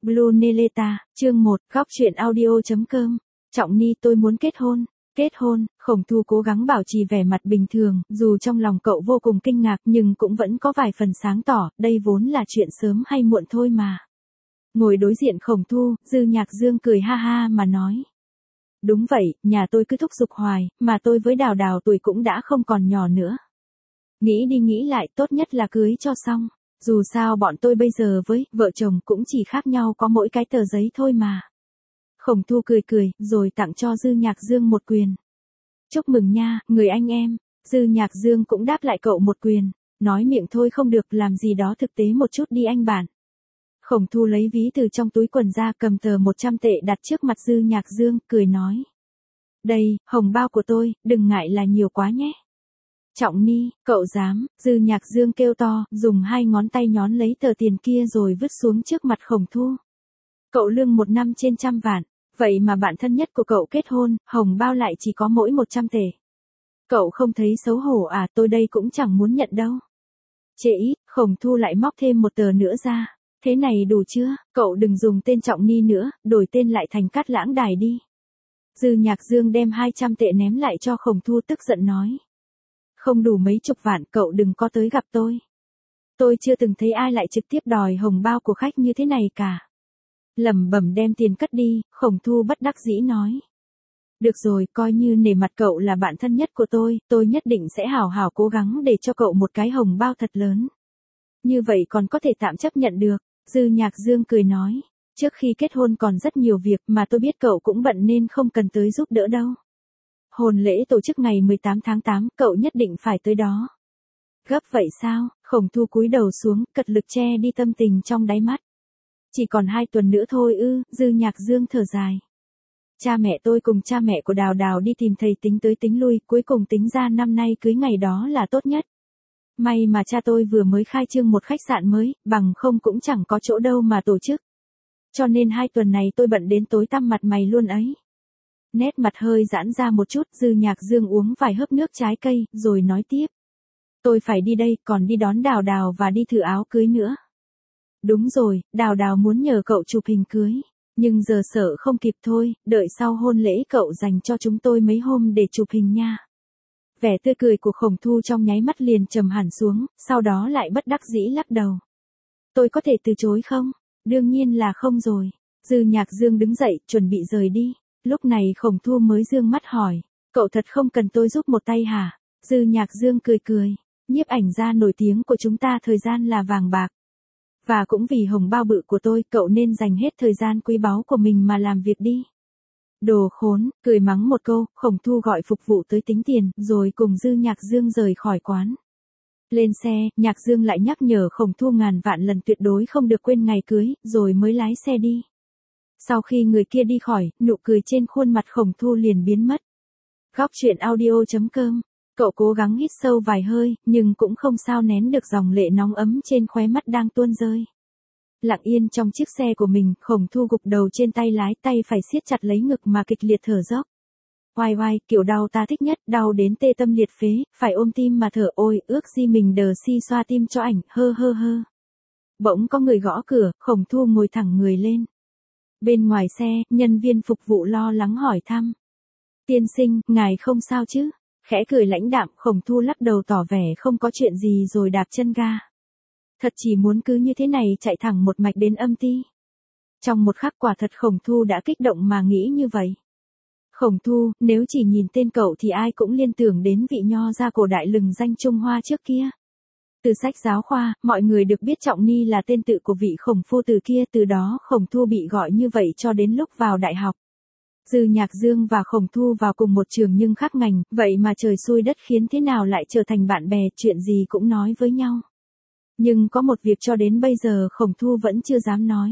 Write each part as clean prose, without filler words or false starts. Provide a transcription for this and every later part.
Blue Neleta, chương 1, góc truyện audio.com. Trọng Ni, tôi muốn kết hôn. Kết hôn, Khổng Thu cố gắng bảo trì vẻ mặt bình thường, dù trong lòng cậu vô cùng kinh ngạc nhưng cũng vẫn có vài phần sáng tỏ, đây vốn là chuyện sớm hay muộn thôi mà. Ngồi đối diện Khổng Thu, Dư Nhạc Dương cười ha ha mà nói. Đúng vậy, nhà tôi cứ thúc giục hoài, mà tôi với Đào Đào tuổi cũng đã không còn nhỏ nữa. Nghĩ đi nghĩ lại, tốt nhất là cưới cho xong. Dù sao bọn tôi bây giờ với vợ chồng cũng chỉ khác nhau có mỗi cái tờ giấy thôi mà. Khổng Thu cười cười, rồi tặng cho Dư Nhạc Dương một quyền. Chúc mừng nha, người anh em. Dư Nhạc Dương cũng đáp lại cậu một quyền. Nói miệng thôi không được, làm gì đó thực tế một chút đi anh bạn. Khổng Thu lấy ví từ trong túi quần ra, cầm tờ 100 tệ đặt trước mặt Dư Nhạc Dương, cười nói. Đây, hồng bao của tôi, đừng ngại là nhiều quá nhé. Trọng Ni, cậu dám, Dư Nhạc Dương kêu to, dùng hai ngón tay nhón lấy tờ tiền kia rồi vứt xuống trước mặt Khổng Thu. Cậu lương 1 năm trên 100 vạn, vậy mà bạn thân nhất của cậu kết hôn, hồng bao lại chỉ có mỗi 100 tệ. Cậu không thấy xấu hổ à, tôi đây cũng chẳng muốn nhận đâu. Chệ ít, Khổng Thu lại móc thêm một tờ nữa ra. Thế này đủ chưa, cậu đừng dùng tên Trọng Ni nữa, đổi tên lại thành Cát Lãng Đài đi. Dư Nhạc Dương đem 200 tệ ném lại cho Khổng Thu, tức giận nói. Không đủ mấy chục vạn, cậu đừng có tới gặp tôi. Tôi chưa từng thấy ai lại trực tiếp đòi hồng bao của khách như thế này cả. Lẩm bẩm đem tiền cất đi, Khổng Thu bất đắc dĩ nói. Được rồi, coi như nể mặt cậu là bạn thân nhất của tôi nhất định sẽ hảo hảo cố gắng để cho cậu một cái hồng bao thật lớn. Như vậy còn có thể tạm chấp nhận được, Dư Nhạc Dương cười nói. Trước khi kết hôn còn rất nhiều việc mà tôi biết cậu cũng bận nên không cần tới giúp đỡ đâu. Hôn lễ tổ chức ngày 18 tháng 8, cậu nhất định phải tới đó. Gấp vậy sao? Khổng Thu cúi đầu xuống, cật lực che đi tâm tình trong đáy mắt. Chỉ còn 2 tuần nữa thôi ư, Dư Nhạc Dương thở dài. Cha mẹ tôi cùng cha mẹ của Đào Đào đi tìm thầy tính tới tính lui, cuối cùng tính ra năm nay cưới ngày đó là tốt nhất. May mà cha tôi vừa mới khai trương một khách sạn mới, bằng không cũng chẳng có chỗ đâu mà tổ chức. Cho nên 2 tuần này tôi bận đến tối tăm mặt mày luôn ấy. Nét mặt hơi giãn ra một chút, Dư Nhạc Dương uống vài hớp nước trái cây, rồi nói tiếp. Tôi phải đi đây, còn đi đón Đào Đào và đi thử áo cưới nữa. Đúng rồi, Đào Đào muốn nhờ cậu chụp hình cưới. Nhưng giờ sợ không kịp thôi, đợi sau hôn lễ cậu dành cho chúng tôi mấy hôm để chụp hình nha. Vẻ tươi cười của Khổng Thu trong nháy mắt liền trầm hẳn xuống, sau đó lại bất đắc dĩ lắc đầu. Tôi có thể từ chối không? Đương nhiên là không rồi. Dư Nhạc Dương đứng dậy, chuẩn bị rời đi. Lúc này Khổng Thu mới dương mắt hỏi, cậu thật không cần tôi giúp một tay hả? Dư Nhạc Dương cười cười, nhiếp ảnh gia nổi tiếng của chúng ta thời gian là vàng bạc. Và cũng vì hồng bao bự của tôi, cậu nên dành hết thời gian quý báu của mình mà làm việc đi. Đồ khốn, cười mắng một câu, Khổng Thu gọi phục vụ tới tính tiền, rồi cùng Dư Nhạc Dương rời khỏi quán. Lên xe, Nhạc Dương lại nhắc nhở Khổng Thu ngàn vạn lần tuyệt đối không được quên ngày cưới, rồi mới lái xe đi. Sau khi người kia đi khỏi, nụ cười trên khuôn mặt Khổng Thu liền biến mất. Góc truyện audio.com. Cậu cố gắng hít sâu vài hơi, nhưng cũng không sao nén được dòng lệ nóng ấm trên khóe mắt đang tuôn rơi. Lặng yên trong chiếc xe của mình, Khổng Thu gục đầu trên tay lái, tay phải siết chặt lấy ngực mà kịch liệt thở dốc. Oai oai, kiểu đau ta thích nhất, đau đến tê tâm liệt phế, phải ôm tim mà thở, ôi, ước gì mình đờ si xoa tim cho ảnh, hơ hơ hơ. Bỗng có người gõ cửa, Khổng Thu ngồi thẳng người lên. Bên ngoài xe, nhân viên phục vụ lo lắng hỏi thăm. Tiên sinh, ngài không sao chứ? Khẽ cười lãnh đạm, Khổng Thu lắc đầu tỏ vẻ không có chuyện gì rồi đạp chân ga. Thật chỉ muốn cứ như thế này chạy thẳng một mạch đến âm ty. Trong một khắc quả thật Khổng Thu đã kích động mà nghĩ như vậy. Khổng Thu, nếu chỉ nhìn tên cậu thì ai cũng liên tưởng đến vị nho gia cổ đại lừng danh Trung Hoa trước kia. Từ sách giáo khoa, mọi người được biết Trọng Ni là tên tự của vị Khổng phu tử kia, từ đó Khổng Thu bị gọi như vậy cho đến lúc vào đại học. Dư Nhạc Dương và Khổng Thu vào cùng một trường nhưng khác ngành, vậy mà trời xui đất khiến thế nào lại trở thành bạn bè, chuyện gì cũng nói với nhau. Nhưng có một việc cho đến bây giờ Khổng Thu vẫn chưa dám nói.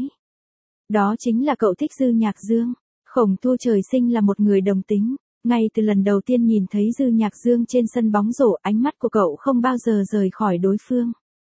Đó chính là cậu thích Dư Nhạc Dương. Khổng Thu trời sinh là một người đồng tính. Ngay từ lần đầu tiên nhìn thấy Dư Nhạc Dương trên sân bóng rổ, ánh mắt của cậu không bao giờ rời khỏi đối phương.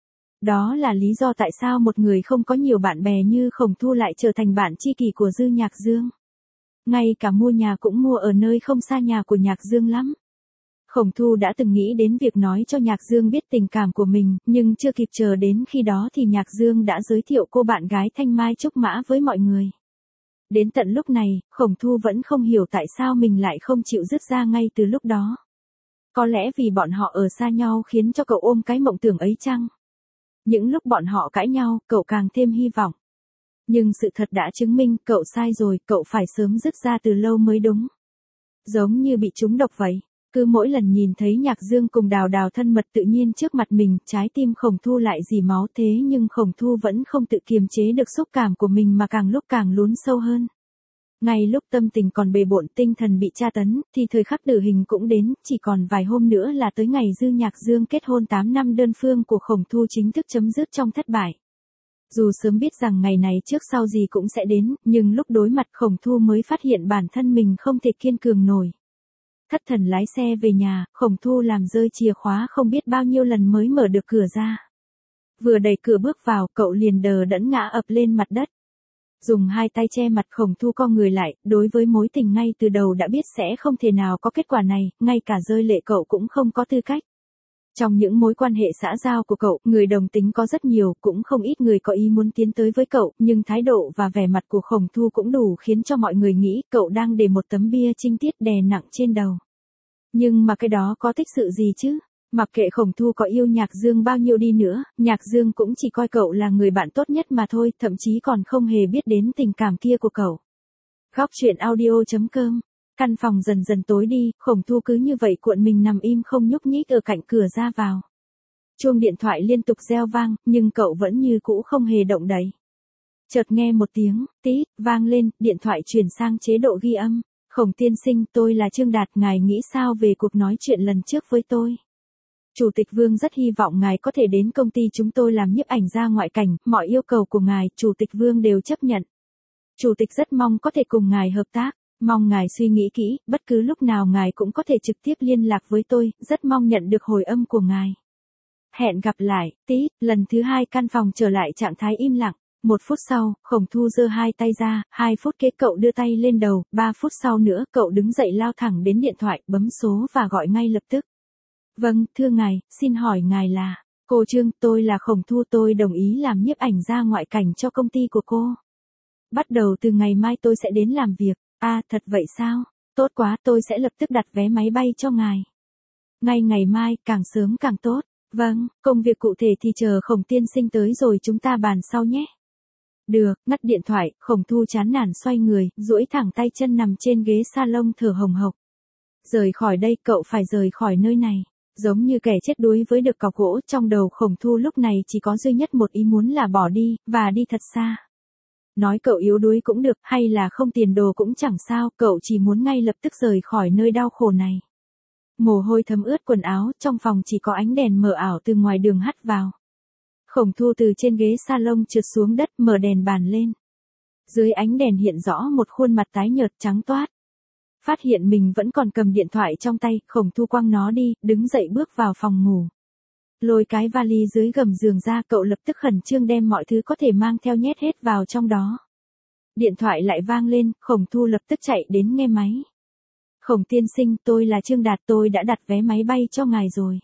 Đó là lý do tại sao một người không có nhiều bạn bè như Khổng Thu lại trở thành bạn tri kỷ của Dư Nhạc Dương. Ngay cả mua nhà cũng mua ở nơi không xa nhà của Nhạc Dương lắm. Khổng Thu đã từng nghĩ đến việc nói cho Nhạc Dương biết tình cảm của mình, nhưng chưa kịp chờ đến khi đó thì Nhạc Dương đã giới thiệu cô bạn gái Thanh Mai Trúc Mã với mọi người. Đến tận lúc này, Khổng Thu vẫn không hiểu tại sao mình lại không chịu dứt ra ngay từ lúc đó. Có lẽ vì bọn họ ở xa nhau khiến cho cậu ôm cái mộng tưởng ấy chăng? Những lúc bọn họ cãi nhau, cậu càng thêm hy vọng. Nhưng sự thật đã chứng minh cậu sai rồi, cậu phải sớm dứt ra từ lâu mới đúng. Giống như bị trúng độc vậy. Cứ mỗi lần nhìn thấy Nhạc Dương cùng Đào Đào thân mật tự nhiên trước mặt mình, trái tim Khổng Thu lại rỉ máu thế nhưng Khổng Thu vẫn không tự kiềm chế được xúc cảm của mình mà càng lúc càng lún sâu hơn. Ngay lúc tâm tình còn bề bộn tinh thần bị tra tấn, thì thời khắc tử hình cũng đến, chỉ còn vài hôm nữa là tới ngày Dư Nhạc Dương kết hôn 8 năm đơn phương của Khổng Thu chính thức chấm dứt trong thất bại. Dù sớm biết rằng ngày này trước sau gì cũng sẽ đến, nhưng lúc đối mặt Khổng Thu mới phát hiện bản thân mình không thể kiên cường nổi. Thất thần lái xe về nhà, Khổng Thu làm rơi chìa khóa không biết bao nhiêu lần mới mở được cửa ra. Vừa đẩy cửa bước vào, cậu liền đờ đẫn ngã ập lên mặt đất. Dùng hai tay che mặt Khổng Thu co người lại, đối với mối tình ngay từ đầu đã biết sẽ không thể nào có kết quả này, ngay cả rơi lệ cậu cũng không có tư cách. Trong những mối quan hệ xã giao của cậu, người đồng tính có rất nhiều, cũng không ít người có ý muốn tiến tới với cậu, nhưng thái độ và vẻ mặt của Khổng Thu cũng đủ khiến cho mọi người nghĩ cậu đang để một tấm bia trinh tiết đè nặng trên đầu. Nhưng mà cái đó có tích sự gì chứ? Mặc kệ Khổng Thu có yêu Nhạc Dương bao nhiêu đi nữa, Nhạc Dương cũng chỉ coi cậu là người bạn tốt nhất mà thôi, thậm chí còn không hề biết đến tình cảm kia của cậu. Góc truyện audio.com. Căn phòng dần dần tối đi, Khổng Thu cứ như vậy cuộn mình nằm im không nhúc nhích ở cạnh cửa ra vào. Chuông điện thoại liên tục reo vang, nhưng cậu vẫn như cũ không hề động đậy. Chợt nghe một tiếng, tít, vang lên, điện thoại chuyển sang chế độ ghi âm. Khổng tiên sinh, tôi là Trương Đạt, ngài nghĩ sao về cuộc nói chuyện lần trước với tôi? Chủ tịch Vương rất hy vọng ngài có thể đến công ty chúng tôi làm nhiếp ảnh gia ngoại cảnh, mọi yêu cầu của ngài, Chủ tịch Vương đều chấp nhận. Chủ tịch rất mong có thể cùng ngài hợp tác, mong ngài suy nghĩ kỹ, bất cứ lúc nào ngài cũng có thể trực tiếp liên lạc với tôi, rất mong nhận được hồi âm của ngài. Hẹn gặp lại, tít, lần thứ 2 căn phòng trở lại trạng thái im lặng. 1 phút sau, Khổng Thu giơ hai tay ra, 2 phút kế cậu đưa tay lên đầu, 3 phút sau nữa cậu đứng dậy lao thẳng đến điện thoại, bấm số và gọi ngay lập tức. Vâng, thưa ngài, xin hỏi ngài là... Cô Trương, tôi là Khổng Thu, tôi đồng ý làm nhiếp ảnh gia ngoại cảnh cho công ty của cô. Bắt đầu từ ngày mai tôi sẽ đến làm việc. À, thật vậy sao? Tốt quá, tôi sẽ lập tức đặt vé máy bay cho ngài. Ngay ngày mai, càng sớm càng tốt. Vâng, công việc cụ thể thì chờ Khổng tiên sinh tới rồi chúng ta bàn sau nhé. Được, ngắt điện thoại, Khổng Thu chán nản xoay người, duỗi thẳng tay chân nằm trên ghế salon thở hồng hộc. Rời khỏi đây, cậu phải rời khỏi nơi này. Giống như kẻ chết đuối với được cọc gỗ, trong đầu Khổng Thu lúc này chỉ có duy nhất một ý muốn là bỏ đi, và đi thật xa. Nói cậu yếu đuối cũng được, hay là không tiền đồ cũng chẳng sao, cậu chỉ muốn ngay lập tức rời khỏi nơi đau khổ này. Mồ hôi thấm ướt quần áo, trong phòng chỉ có ánh đèn mờ ảo từ ngoài đường hắt vào. Khổng Thu từ trên ghế salon trượt xuống đất, mở đèn bàn lên. Dưới ánh đèn hiện rõ một khuôn mặt tái nhợt trắng toát. Phát hiện mình vẫn còn cầm điện thoại trong tay, Khổng Thu quăng nó đi, đứng dậy bước vào phòng ngủ. Lôi cái vali dưới gầm giường ra, cậu lập tức khẩn trương đem mọi thứ có thể mang theo nhét hết vào trong đó. Điện thoại lại vang lên, Khổng Thu lập tức chạy đến nghe máy. Khổng tiên sinh, tôi là Trương Đạt, tôi đã đặt vé máy bay cho ngài rồi.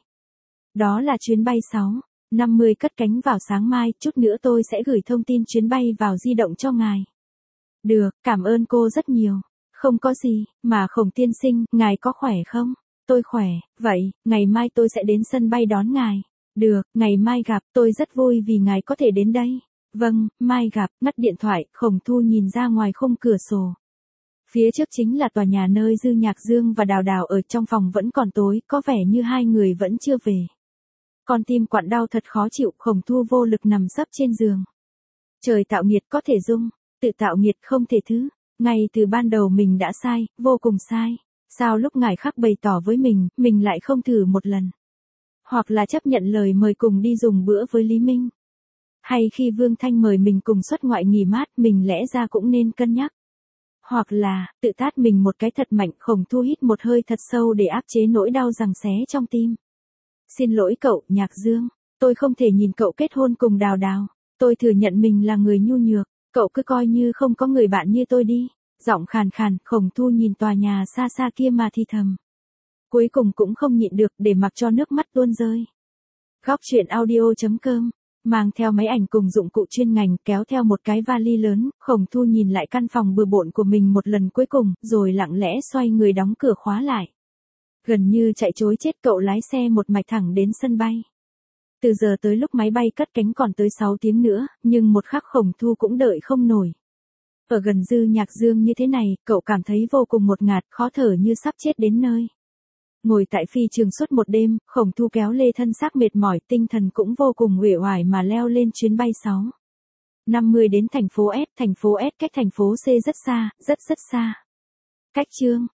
Đó là chuyến bay 6:50 cất cánh vào sáng mai, chút nữa tôi sẽ gửi thông tin chuyến bay vào di động cho ngài. Được, cảm ơn cô rất nhiều. Không có gì, mà Khổng tiên sinh, ngài có khỏe không? Tôi khỏe, vậy, ngày mai tôi sẽ đến sân bay đón ngài. Được, ngày mai gặp, tôi rất vui vì ngài có thể đến đây. Vâng, mai gặp, ngắt điện thoại, Khổng Thu nhìn ra ngoài khung cửa sổ. Phía trước chính là tòa nhà nơi Dư Nhạc Dương và Đào Đào ở, trong phòng vẫn còn tối, có vẻ như hai người vẫn chưa về. Con tim quặn đau thật khó chịu, Khổng Thu vô lực nằm sấp trên giường. Trời tạo nghiệt có thể dung, tự tạo nghiệt không thể thứ. Ngay từ ban đầu mình đã sai, vô cùng sai. Sao lúc ngài khác bày tỏ với mình lại không thử một lần? Hoặc là chấp nhận lời mời cùng đi dùng bữa với Lý Minh. Hay khi Vương Thanh mời mình cùng xuất ngoại nghỉ mát, mình lẽ ra cũng nên cân nhắc. Hoặc là, tự tát mình một cái thật mạnh. Khổng Thu hít một hơi thật sâu để áp chế nỗi đau giằng xé trong tim. Xin lỗi cậu, Nhạc Dương. Tôi không thể nhìn cậu kết hôn cùng Đào Đào. Tôi thừa nhận mình là người nhu nhược. Cậu cứ coi như không có người bạn như tôi đi. Giọng khàn khàn, Khổng Thu nhìn tòa nhà xa xa kia mà thì thầm. Cuối cùng cũng không nhịn được để mặc cho nước mắt tuôn rơi. Góc chuyện audio.com. Mang theo máy ảnh cùng dụng cụ chuyên ngành, kéo theo một cái vali lớn, Khổng Thu nhìn lại căn phòng bừa bộn của mình một lần cuối cùng, rồi lặng lẽ xoay người đóng cửa khóa lại. Gần như chạy trối chết, cậu lái xe một mạch thẳng đến sân bay. Từ giờ tới lúc máy bay cất cánh còn tới 6 tiếng nữa, nhưng một khắc Khổng Thu cũng đợi không nổi. Ở gần Dư Nhạc Dương như thế này, cậu cảm thấy vô cùng ngột ngạt, khó thở như sắp chết đến nơi. Ngồi tại phi trường suốt một đêm, Khổng Thu kéo lê thân xác mệt mỏi, tinh thần cũng vô cùng uể oải mà leo lên chuyến bay 650 đến thành phố S. Thành phố S cách thành phố C rất xa, rất xa. Cách chương